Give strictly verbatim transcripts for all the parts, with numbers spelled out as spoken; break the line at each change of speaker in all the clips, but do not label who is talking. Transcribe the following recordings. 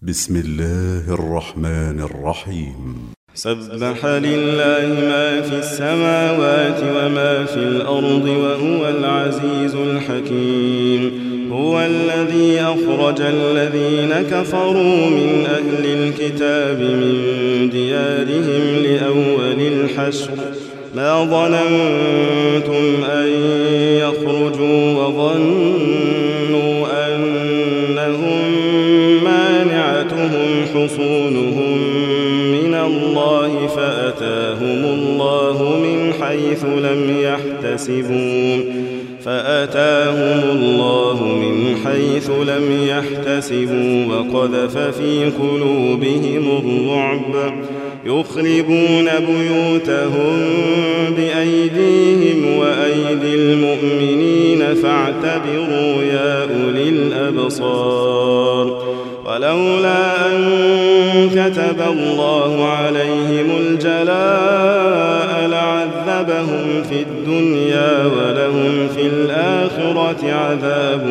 بسم الله الرحمن الرحيم.
سبح لله ما في السماوات وما في الأرض وهو العزيز الحكيم. هو الذي أخرج الذين كفروا من أهل الكتاب من ديارهم لأول الحشر ما ظننتم أن يخرجوا وظنوا أنهم مانعتهم حصونهم من الله فأتاهم الله من حيث لم يحتسبوا فأتاهم الله من حيث لم يحتسبوا وقذف في قلوبهم الرعب يخربون بيوتهم بأيديهم وأيدي المؤمنين فاعتبروا يا أولي الأبصار. ولولا أن كتب الله عليهم الجلاء لعذبهم في الدنيا ولهم في الآخرة عذاب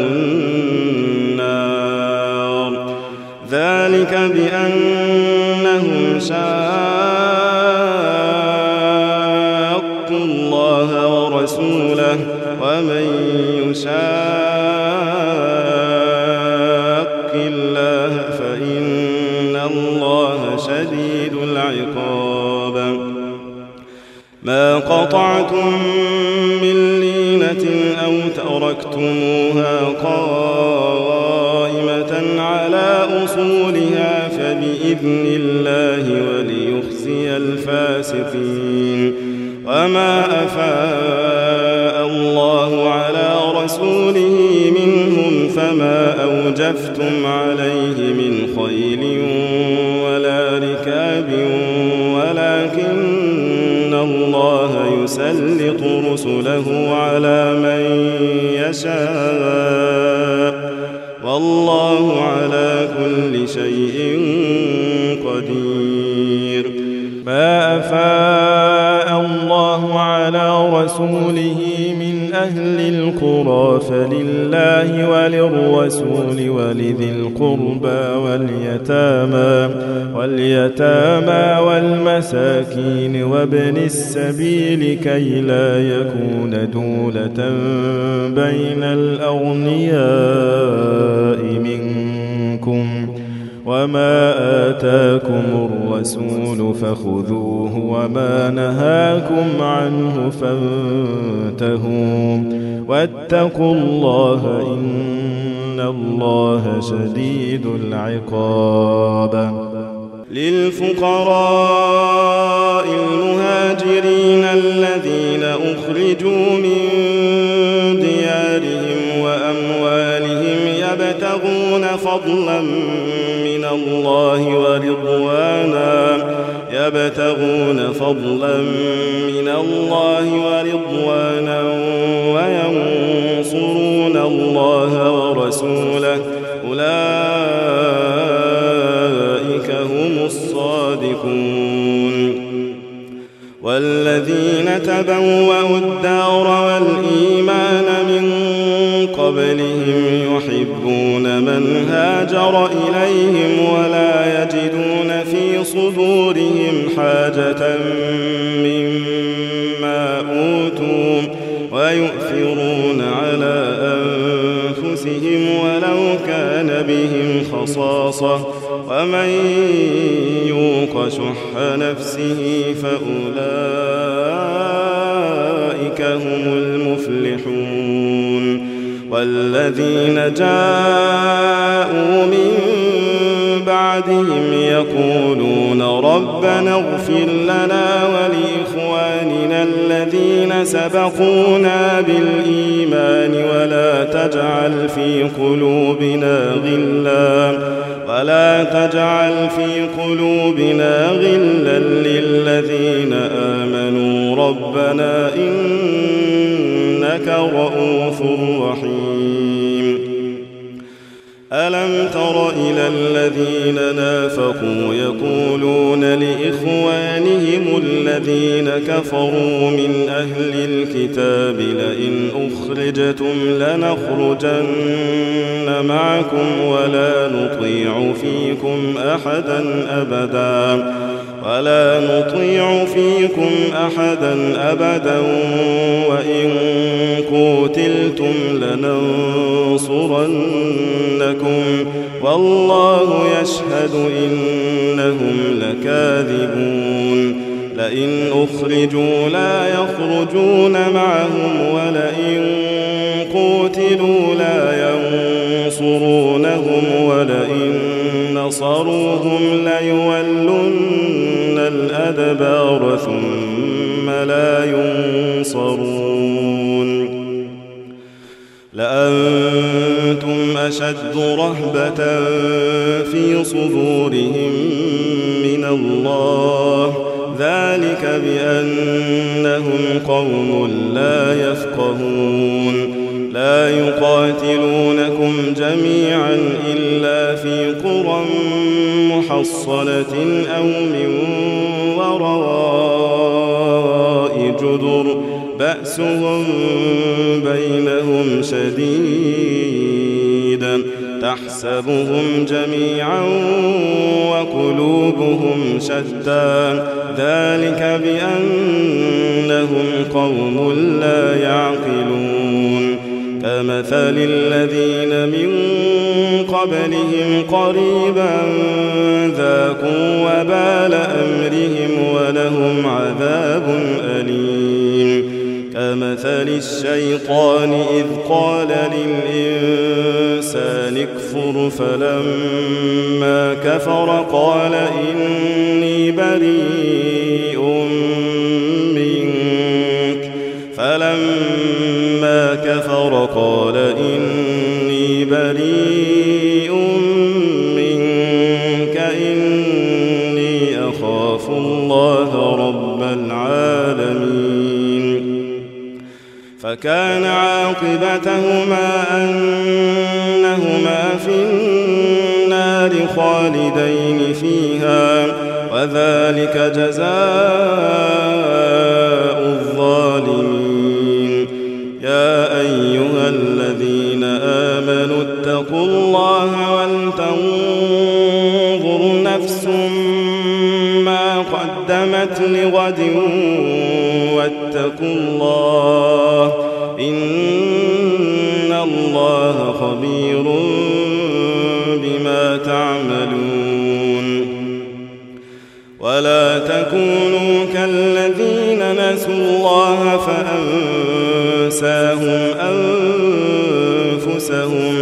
النار. ذلك بأنهم شاقوا الله ورسوله ومن يشاق الله فإن الله شديد العقاب. ما قطعتم من لينة أو تركتموها قائمة على أصولها فبإذن الله وليخزي الفاسقين. وما أفاء الله على رسوله منهم فما أوجفتم عليه من خيل ولا ركاب ولكن الله يسلط رسله على من يشاء والله على كل شيء قدير. ما أفاء الله على رسوله من أهل القرى فلله وللرسول ولذي القربى واليتامى واليتامى والمساكين وابن السبيل كي لا يكون دولة بين الأغنياء منكم. وما آتاكم الرسول فخذوه وما نهاكم عنه فانتهوا واتقوا الله إن الله شديد العقاب. للفقراء المهاجرين الذين أخرجوا من ديارهم وأموالهم يبتغون فضلا من الله ورضوانا يبتغون فضلا من الله ورضوانا وينصرون الله ورسوله أولئك هم الصادقون. والذين تبوأوا الدار والإيمان من قبلهم يحبون من هاجر إليهم ولا يجدون في صدورهم حاجة مما أوتوا ويؤثرون على أنفسهم ولو كان بهم خصاصة ومن يوق شح نفسه فأولئك هم المفلحون. والذين جاءوا من بعدهم يقولون ربنا اغفر لنا ولإخواننا الذين سبقونا بالإيمان ولا تجعل في قلوبنا غلا ولا تجعل في قلوبنا غلا للذين آمنوا ربنا إنك رؤوف رحيم. ألم تر إلى الذين نافقوا يقولون لإخوانهم الذين كفروا من أهل الكتاب لئن أخرجتم لنخرجن معكم ولا نطيع فيكم أحدا أبدا ولا نطيع فيكم أحدا أبدا وإن قتلتم لننصرنكم والله يشهد إنهم لكاذبون لئن أخرجوا لا يخرجون معهم ولئن قتلوا لا ينصرونهم ولئن نصروهم ليولن الأدبار ثم لا ينصرون لأنتم أشد رهبة في صدورهم من الله ذلك بأنهم قوم لا يفقهون لا يقاتلونكم جميعا إلا في قرى محصنة أو من وراء جدر بأسهم بينهم شديد تحسبهم جميعا وقلوبهم شتى ذلك بأنهم قوم لا يعقلون كمثل الذين من قبلهم قريبا ذاقوا وبال أمرهم ولهم عذاب أليم كمثل الشيطان إذ قال للإنسان اكفر فلما كفر قال إني بريء منك فلما كفر قال إني بريء منك إني أخاف الله رب العالمين فكان عاقبتهما أنهما في النار خالدين فيها وذلك جزاء الظالمين يا أيها الذين آمنوا اتقوا الله ولتنظر نفس ما قدمت لغد واتقوا الله إن الله خبير بما تعملون ولا تكونوا كالذين نسوا الله فأنساهم أنفسهم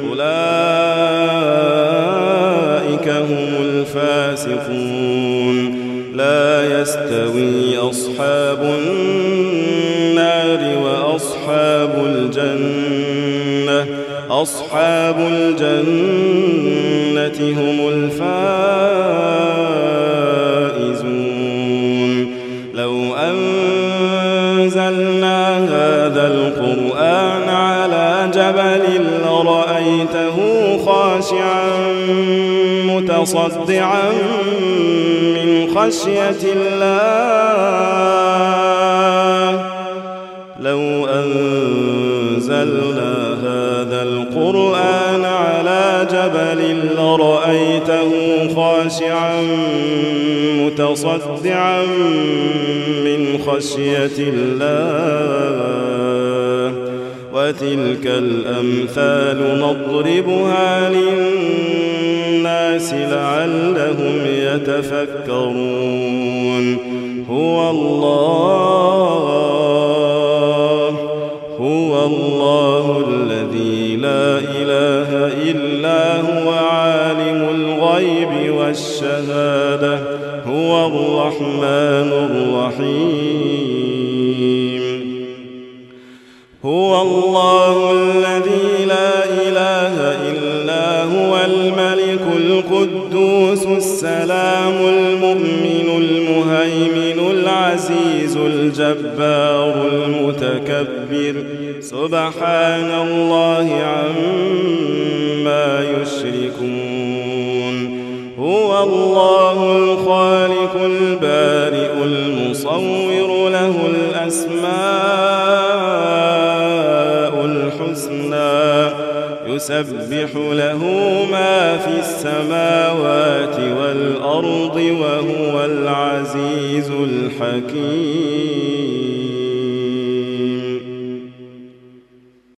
أولئك هم الفاسقون لا يستوي أصحاب النار وأصحاب الجنة أصحاب الجنة هم الفائزون لو أنزلنا هذا القرآن على جبل لرأيته خاشعا متصدعا من خشية الله لو أنزلنا هذا القرآن على جبل لرأيته خاشعا متصدعا من خشية الله وتلك الأمثال نضربها للناس لعلهم يتفكرون هو الله هو الله الذي لا إله إلا هو عالم الغيب والشهادة هو الرحمن الرحيم هو الله الذي لا إله إلا هو الملك القدوس السلام المؤمن المهيمن العزيز الجبار المتكبر سبحان الله عما يشركون هو الله الخالق البارئ المصور له الأسماء الحسنى يسبح له ما في السماوات والأرض وهو العزيز الحكيم